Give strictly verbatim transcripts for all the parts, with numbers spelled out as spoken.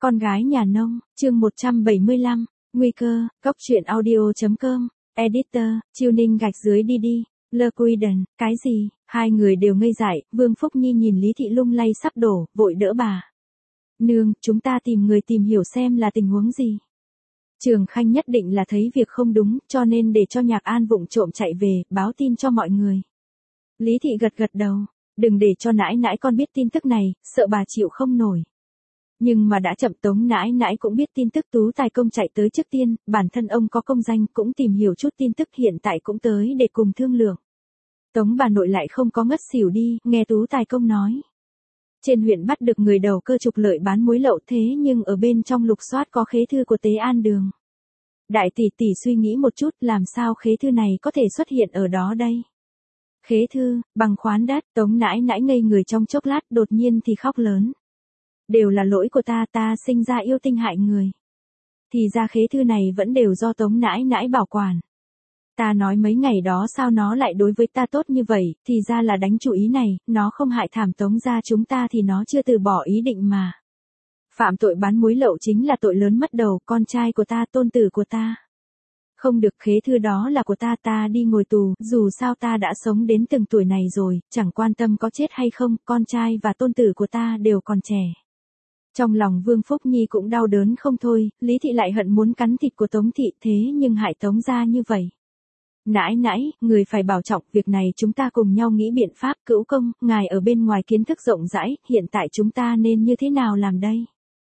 Con gái nhà nông, chương một trăm bảy mươi lăm, nguy cơ, cốc truyện audio.com, editor, chiêu ninh gạch dưới đi đi, Le Quiden, cái gì, hai người đều ngây dại, Vương Phúc Nhi nhìn Lý Thị lung lay sắp đổ, vội đỡ bà. Nương, chúng ta tìm người tìm hiểu xem là tình huống gì. Trường Khanh nhất định là thấy việc không đúng, cho nên để cho Nhạc An vụng trộm chạy về, báo tin cho mọi người. Lý Thị gật gật đầu, đừng để cho nãi nãi con biết tin tức này, sợ bà chịu không nổi. Nhưng mà đã chậm, Tống nãi nãi cũng biết tin tức Tú Tài Công chạy tới trước tiên, bản thân ông có công danh cũng tìm hiểu chút tin tức, hiện tại cũng tới để cùng thương lượng. Tống bà nội lại không có ngất xỉu đi, nghe Tú Tài Công nói. Trên huyện bắt được người đầu cơ trục lợi bán muối lậu, thế nhưng ở bên trong lục soát có khế thư của Tế An Đường. Đại tỷ tỷ suy nghĩ một chút, làm sao khế thư này có thể xuất hiện ở đó đây? Khế thư, bằng khoán đất, Tống nãi nãi ngây người trong chốc lát, đột nhiên thì khóc lớn. Đều là lỗi của ta, ta sinh ra yêu tinh hại người. Thì ra khế thư này vẫn đều do Tống nãi nãi bảo quản. Ta nói mấy ngày đó sao nó lại đối với ta tốt như vậy, thì ra là đánh chủ ý này, nó không hại thảm Tống gia chúng ta thì nó chưa từ bỏ ý định mà. Phạm tội bán muối lậu chính là tội lớn mất đầu, con trai của ta, tôn tử của ta. Không được, khế thư đó là của ta, ta đi ngồi tù, dù sao ta đã sống đến từng tuổi này rồi, chẳng quan tâm có chết hay không, con trai và tôn tử của ta đều còn trẻ. Trong lòng Vương Phúc Nhi cũng đau đớn không thôi, Lý Thị lại hận muốn cắn thịt của Tống Thị, thế nhưng hại Tống gia như vậy. Nãi nãi, người phải bảo trọng, việc này chúng ta cùng nhau nghĩ biện pháp. Cữu công, ngài ở bên ngoài kiến thức rộng rãi, hiện tại chúng ta nên như thế nào làm đây?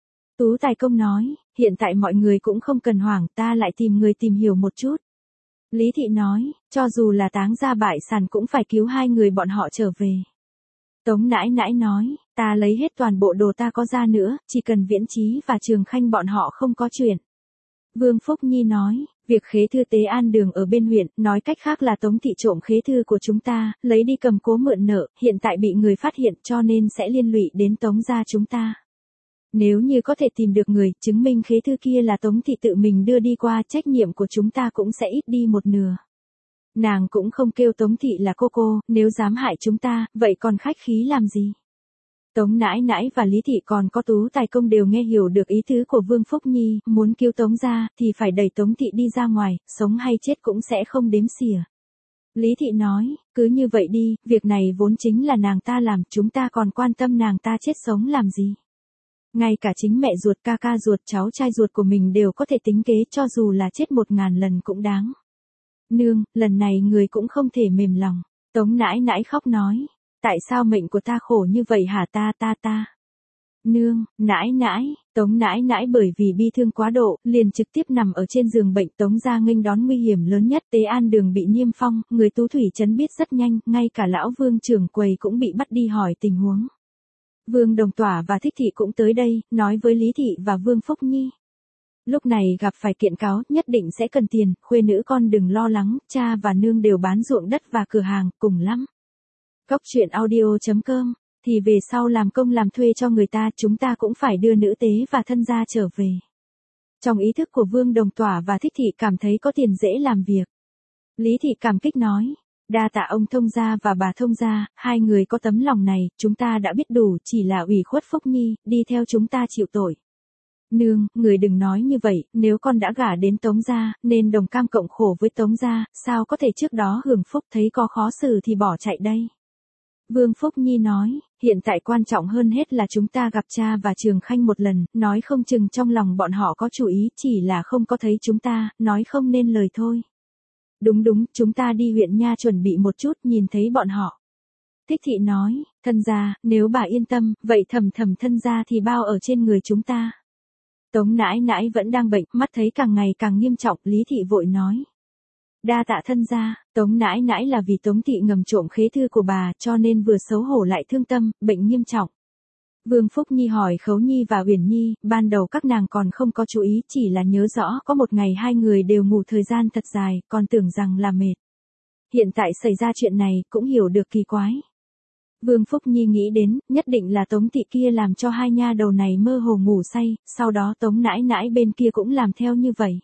Tú Tài Công nói, hiện tại mọi người cũng không cần hoảng, ta lại tìm người tìm hiểu một chút. Lý Thị nói, cho dù là táng gia bại sản cũng phải cứu hai người bọn họ trở về. Tống nãi nãi nói, ta lấy hết toàn bộ đồ ta có ra nữa, chỉ cần Viễn Chí và Trường Khanh bọn họ không có chuyện. Vương Phúc Nhi nói, việc khế thư Tế An Đường ở bên huyện, nói cách khác là Tống Thị trộm khế thư của chúng ta, lấy đi cầm cố mượn nợ, hiện tại bị người phát hiện cho nên sẽ liên lụy đến Tống gia chúng ta. Nếu như có thể tìm được người, chứng minh khế thư kia là Tống Thị tự mình đưa đi qua, trách nhiệm của chúng ta cũng sẽ ít đi một nửa. Nàng cũng không kêu Tống Thị là cô cô, nếu dám hại chúng ta, vậy còn khách khí làm gì? Tống nãi nãi và Lý Thị còn có Tú Tài Công đều nghe hiểu được ý tứ của Vương Phúc Nhi, muốn cứu Tống gia, thì phải đẩy Tống Thị đi ra ngoài, sống hay chết cũng sẽ không đếm xỉa. Lý Thị nói, cứ như vậy đi, việc này vốn chính là nàng ta làm, chúng ta còn quan tâm nàng ta chết sống làm gì? Ngay cả chính mẹ ruột, ca ca ruột, cháu trai ruột của mình đều có thể tính kế, cho dù là chết một ngàn lần cũng đáng. Nương, lần này người cũng không thể mềm lòng. Tống nãi nãi khóc nói, tại sao mệnh của ta khổ như vậy hả, ta ta ta. Nương, nãi nãi, Tống nãi nãi bởi vì bi thương quá độ, liền trực tiếp nằm ở trên giường bệnh. Tống gia nghênh đón nguy hiểm lớn nhất, Tế An Đường bị niêm phong, người Tú Thủy trấn biết rất nhanh, ngay cả lão Vương trưởng quầy cũng bị bắt đi hỏi tình huống. Vương Đồng Tỏa và Thích Thị cũng tới đây, nói với Lý Thị và Vương Phúc Nhi. Lúc này gặp phải kiện cáo, nhất định sẽ cần tiền, khuê nữ con đừng lo lắng, cha và nương đều bán ruộng đất và cửa hàng, cùng lắm. Cốc truyện audio.com, thì về sau làm công làm thuê cho người ta, chúng ta cũng phải đưa nữ tế và thân gia trở về. Trong ý thức của Vương Đồng Tỏa và Thích Thị cảm thấy có tiền dễ làm việc. Lý Thị cảm kích nói, đa tạ ông thông gia và bà thông gia, hai người có tấm lòng này, chúng ta đã biết đủ, chỉ là ủy khuất Phúc Nhi, đi theo chúng ta chịu tội. Nương, người đừng nói như vậy, nếu con đã gả đến Tống gia, nên đồng cam cộng khổ với Tống gia, sao có thể trước đó hưởng phúc thấy có khó xử thì bỏ chạy đây. Vương Phúc Nhi nói, hiện tại quan trọng hơn hết là chúng ta gặp cha và Trường Khanh một lần, nói không chừng trong lòng bọn họ có chủ ý, chỉ là không có thấy chúng ta, nói không nên lời thôi. Đúng đúng, chúng ta đi huyện nha chuẩn bị một chút, nhìn thấy bọn họ. Thích Thị nói, thân gia, nếu bà yên tâm, vậy thầm thầm thân gia thì bao ở trên người chúng ta. Tống nãi nãi vẫn đang bệnh, mắt thấy càng ngày càng nghiêm trọng, Lý Thị vội nói. Đa tạ thân gia, Tống nãi nãi là vì Tống Thị ngầm trộm khế thư của bà, cho nên vừa xấu hổ lại thương tâm, bệnh nghiêm trọng. Vương Phúc Nhi hỏi Khấu Nhi và Uyển Nhi, ban đầu các nàng còn không có chú ý, chỉ là nhớ rõ có một ngày hai người đều ngủ thời gian thật dài, còn tưởng rằng là mệt. Hiện tại xảy ra chuyện này, cũng hiểu được kỳ quái. Vương Phúc Nhi nghĩ đến, nhất định là Tống Thị kia làm cho hai nha đầu này mơ hồ ngủ say, sau đó Tống nãi nãi bên kia cũng làm theo như vậy.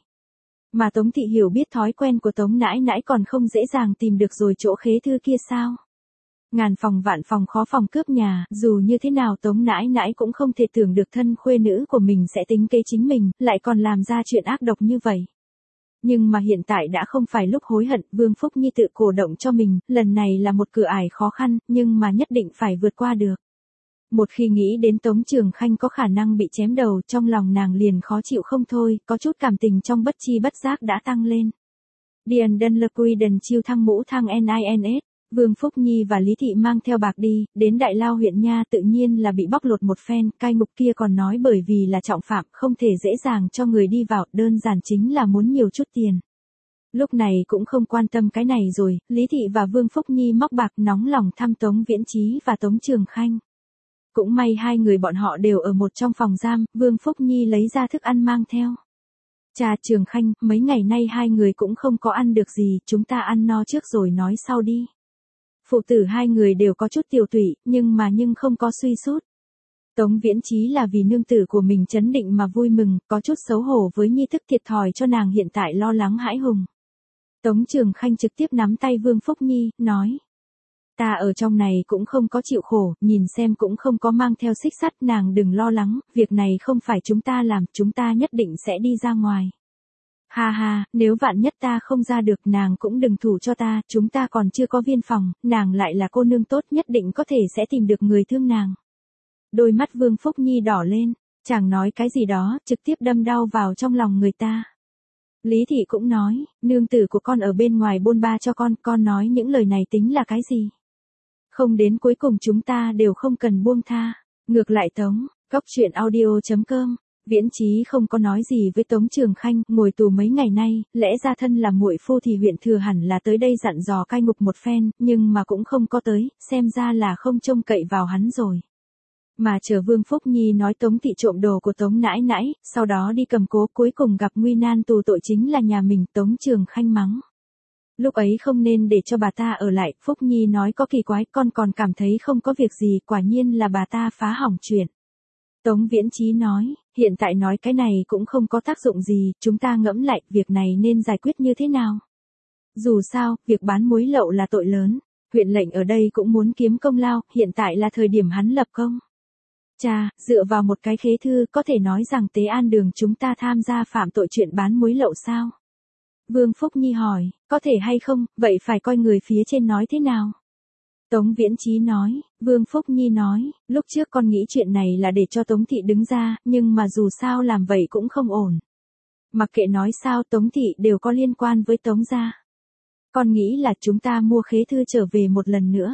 Mà Tống Thị hiểu biết thói quen của Tống nãi nãi còn không dễ dàng tìm được rồi chỗ khế thư kia sao? Ngàn phòng vạn phòng khó phòng cướp nhà, dù như thế nào Tống nãi nãi cũng không thể tưởng được thân khuê nữ của mình sẽ tính kế chính mình, lại còn làm ra chuyện ác độc như vậy. Nhưng mà hiện tại đã không phải lúc hối hận, Vương Phúc Nhi tự cổ động cho mình, lần này là một cửa ải khó khăn, nhưng mà nhất định phải vượt qua được. Một khi nghĩ đến Tống Trường Khanh có khả năng bị chém đầu, trong lòng nàng liền khó chịu không thôi, có chút cảm tình trong bất chi bất giác đã tăng lên. Điền Đân Lơ Quy Đần chiêu thăng mũ thăng nins, Vương Phúc Nhi và Lý Thị mang theo bạc đi, đến Đại Lao huyện nha tự nhiên là bị bóc lột một phen, cai ngục kia còn nói bởi vì là trọng phạm, không thể dễ dàng cho người đi vào, đơn giản chính là muốn nhiều chút tiền. Lúc này cũng không quan tâm cái này rồi, Lý Thị và Vương Phúc Nhi móc bạc nóng lòng thăm Tống Viễn Chí và Tống Trường Khanh. Cũng may hai người bọn họ đều ở một trong phòng giam, Vương Phúc Nhi lấy ra thức ăn mang theo. Cha Trường Khanh, mấy ngày nay hai người cũng không có ăn được gì, chúng ta ăn no trước rồi nói sau đi. Phụ tử hai người đều có chút tiểu tụy, nhưng mà nhưng không có suy sút. Tống Viễn Chí là vì nương tử của mình chấn định mà vui mừng, có chút xấu hổ với nhi thức thiệt thòi cho nàng hiện tại lo lắng hãi hùng. Tống Trường Khanh trực tiếp nắm tay Vương Phúc Nhi, nói. Ta ở trong này cũng không có chịu khổ, nhìn xem cũng không có mang theo xích sắt, nàng đừng lo lắng, việc này không phải chúng ta làm, chúng ta nhất định sẽ đi ra ngoài. Ha ha, nếu vạn nhất ta không ra được nàng cũng đừng thủ cho ta, chúng ta còn chưa có viên phòng, nàng lại là cô nương tốt nhất định có thể sẽ tìm được người thương nàng. Đôi mắt Vương Phúc Nhi đỏ lên, chàng nói cái gì đó, trực tiếp đâm đau vào trong lòng người ta. Lý Thị cũng nói, nương tử của con ở bên ngoài bôn ba cho con, con nói những lời này tính là cái gì? Không đến cuối cùng chúng ta đều không cần buông tha. Ngược lại Tống, góc truyện audio chấm com, Viễn Chí không có nói gì với Tống Trường Khanh, ngồi tù mấy ngày nay, lẽ ra thân là muội phu thì huyện thừa hẳn là tới đây dặn dò cai ngục một phen, nhưng mà cũng không có tới, xem ra là không trông cậy vào hắn rồi. Mà chờ Vương Phúc Nhi nói Tống Thị trộm đồ của Tống nãi nãi, sau đó đi cầm cố, cuối cùng gặp nguy nan tù tội chính là nhà mình, Tống Trường Khanh mắng. Lúc ấy không nên để cho bà ta ở lại, Phúc Nhi nói có kỳ quái, con còn cảm thấy không có việc gì, quả nhiên là bà ta phá hỏng chuyện. Tống Viễn Chí nói, hiện tại nói cái này cũng không có tác dụng gì, chúng ta ngẫm lại, việc này nên giải quyết như thế nào. Dù sao, việc bán muối lậu là tội lớn, huyện lệnh ở đây cũng muốn kiếm công lao, hiện tại là thời điểm hắn lập công. Cha, dựa vào một cái khế thư, có thể nói rằng Tế An Đường chúng ta tham gia phạm tội chuyện bán muối lậu sao? Vương Phúc Nhi hỏi, có thể hay không, vậy phải coi người phía trên nói thế nào? Tống Viễn Chí nói, Vương Phúc Nhi nói, lúc trước con nghĩ chuyện này là để cho Tống Thị đứng ra, nhưng mà dù sao làm vậy cũng không ổn. Mặc kệ nói sao Tống Thị đều có liên quan với Tống gia. Con nghĩ là chúng ta mua khế thư trở về một lần nữa.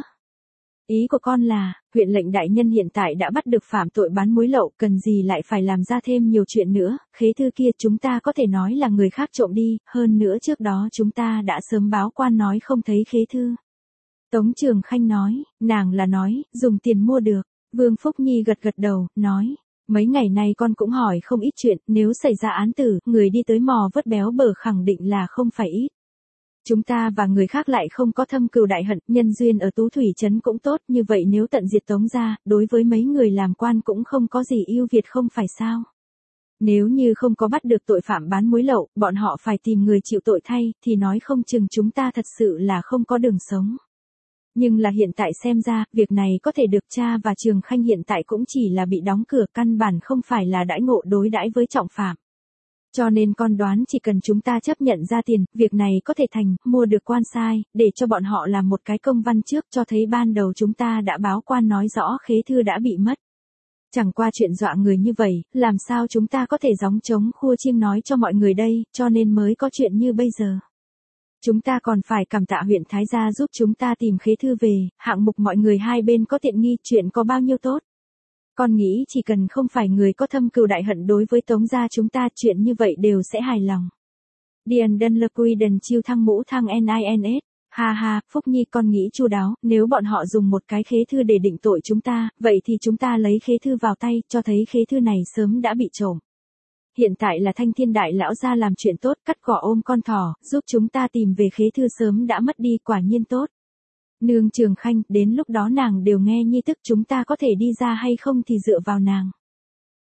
Ý của con là, huyện lệnh đại nhân hiện tại đã bắt được phạm tội bán muối lậu, cần gì lại phải làm ra thêm nhiều chuyện nữa, khế thư kia chúng ta có thể nói là người khác trộm đi, hơn nữa trước đó chúng ta đã sớm báo quan nói không thấy khế thư. Tống Trường Khanh nói, nàng là nói, dùng tiền mua được, Vương Phúc Nhi gật gật đầu, nói, mấy ngày nay con cũng hỏi không ít chuyện, nếu xảy ra án tử, người đi tới mò vớt béo bở khẳng định là không phải ít. Chúng ta và người khác lại không có thâm cừu đại hận, nhân duyên ở Tú Thủy Trấn cũng tốt, như vậy nếu tận diệt Tống gia, đối với mấy người làm quan cũng không có gì ưu việt không phải sao. Nếu như không có bắt được tội phạm bán muối lậu, bọn họ phải tìm người chịu tội thay, thì nói không chừng chúng ta thật sự là không có đường sống. Nhưng là hiện tại xem ra, việc này có thể được cha và Trường Khanh hiện tại cũng chỉ là bị đóng cửa, căn bản không phải là đãi ngộ đối đãi với trọng phạm. Cho nên con đoán chỉ cần chúng ta chấp nhận ra tiền, việc này có thể thành, mua được quan sai, để cho bọn họ làm một cái công văn trước cho thấy ban đầu chúng ta đã báo quan nói rõ khế thư đã bị mất. Chẳng qua chuyện dọa người như vậy, làm sao chúng ta có thể gióng trống khua chiêng nói cho mọi người đây, cho nên mới có chuyện như bây giờ. Chúng ta còn phải cảm tạ huyện Thái Gia giúp chúng ta tìm khế thư về, hạng mục mọi người hai bên có tiện nghi, chuyện có bao nhiêu tốt. Con nghĩ chỉ cần không phải người có thâm cừu đại hận đối với Tống gia chúng ta, chuyện như vậy đều sẽ hài lòng. Điền Đân Lơ Quy Đần chiêu thăng mũ thăng nins, ha ha, Phúc Nhi con nghĩ chu đáo, nếu bọn họ dùng một cái khế thư để định tội chúng ta, vậy thì chúng ta lấy khế thư vào tay, cho thấy khế thư này sớm đã bị trộm. Hiện tại là Thanh Thiên đại lão gia làm chuyện tốt, cắt cỏ ôm con thỏ, giúp chúng ta tìm về khế thư sớm đã mất đi, quả nhiên tốt. Nương Trường Khanh, đến lúc đó nàng đều nghe nhi tức, chúng ta có thể đi ra hay không thì dựa vào nàng.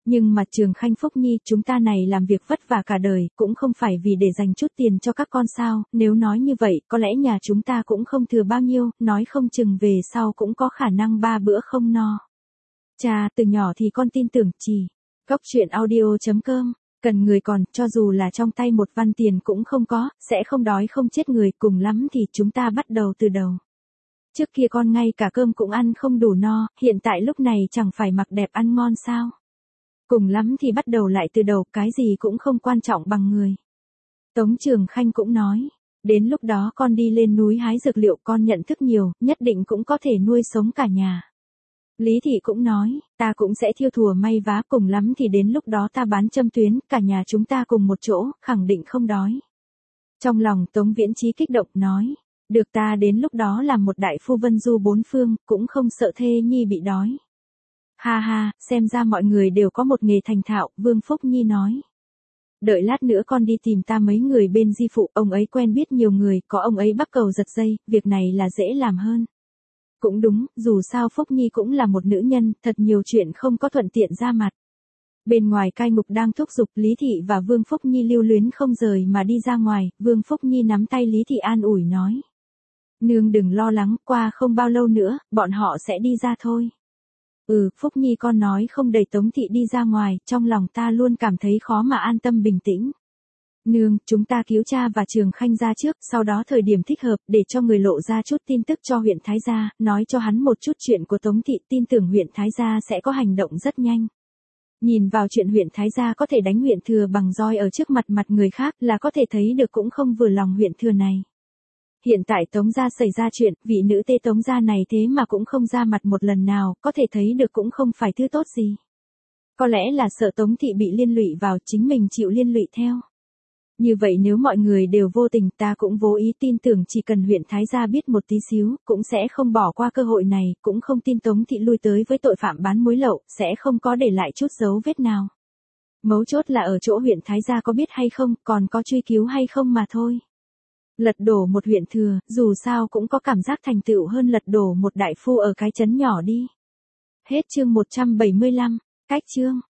Nhưng mà Trường Khanh Phúc Nhi, chúng ta này làm việc vất vả cả đời, cũng không phải vì để dành chút tiền cho các con sao, nếu nói như vậy, có lẽ nhà chúng ta cũng không thừa bao nhiêu, nói không chừng về sau cũng có khả năng ba bữa không no. Chà, từ nhỏ thì con tin tưởng chỉ. Cốc truyện audio.com, cần người còn, cho dù là trong tay một văn tiền cũng không có, sẽ không đói không chết người, cùng lắm thì chúng ta bắt đầu từ đầu. Trước kia con ngay cả cơm cũng ăn không đủ no, hiện tại lúc này chẳng phải mặc đẹp ăn ngon sao. Cùng lắm thì bắt đầu lại từ đầu, cái gì cũng không quan trọng bằng người. Tống Trường Khanh cũng nói, đến lúc đó con đi lên núi hái dược liệu, con nhận thức nhiều, nhất định cũng có thể nuôi sống cả nhà. Lý Thị cũng nói, ta cũng sẽ thiêu thùa may vá, cùng lắm thì đến lúc đó ta bán châm tuyến, cả nhà chúng ta cùng một chỗ, khẳng định không đói. Trong lòng Tống Viễn Chí kích động nói, được, ta đến lúc đó làm một đại phu vân du bốn phương, cũng không sợ thê nhi bị đói. Ha ha, xem ra mọi người đều có một nghề thành thạo, Vương Phúc Nhi nói. Đợi lát nữa con đi tìm ta mấy người bên di phụ, ông ấy quen biết nhiều người, có ông ấy bắt cầu giật dây, việc này là dễ làm hơn. Cũng đúng, dù sao Phúc Nhi cũng là một nữ nhân, thật nhiều chuyện không có thuận tiện ra mặt. Bên ngoài cai ngục đang thúc giục, Lý Thị và Vương Phúc Nhi lưu luyến không rời mà đi ra ngoài, Vương Phúc Nhi nắm tay Lý Thị an ủi nói. Nương đừng lo lắng, qua không bao lâu nữa, bọn họ sẽ đi ra thôi. Ừ, Phúc Nhi con nói không đẩy Tống Thị đi ra ngoài, trong lòng ta luôn cảm thấy khó mà an tâm bình tĩnh. Nương, chúng ta cứu cha và Trường Khanh ra trước, sau đó thời điểm thích hợp, để cho người lộ ra chút tin tức cho huyện Thái Gia, nói cho hắn một chút chuyện của Tống Thị, tin tưởng huyện Thái Gia sẽ có hành động rất nhanh. Nhìn vào chuyện huyện Thái Gia có thể đánh huyện Thừa bằng roi ở trước mặt mặt người khác là có thể thấy được cũng không vừa lòng huyện Thừa này. Hiện tại Tống gia xảy ra chuyện, vị nữ tê Tống gia này thế mà cũng không ra mặt một lần nào, có thể thấy được cũng không phải thứ tốt gì. Có lẽ là sợ Tống Thị bị liên lụy vào, chính mình chịu liên lụy theo. Như vậy nếu mọi người đều vô tình, ta cũng vô ý, tin tưởng chỉ cần huyện Thái Gia biết một tí xíu, cũng sẽ không bỏ qua cơ hội này, cũng không tin Tống Thị lui tới với tội phạm bán muối lậu, sẽ không có để lại chút dấu vết nào. Mấu chốt là ở chỗ huyện Thái Gia có biết hay không, còn có truy cứu hay không mà thôi. Lật đổ một huyện Thừa, dù sao cũng có cảm giác thành tựu hơn lật đổ một đại phu ở cái trấn nhỏ đi. Hết chương một trăm bảy mươi lăm, cách chương.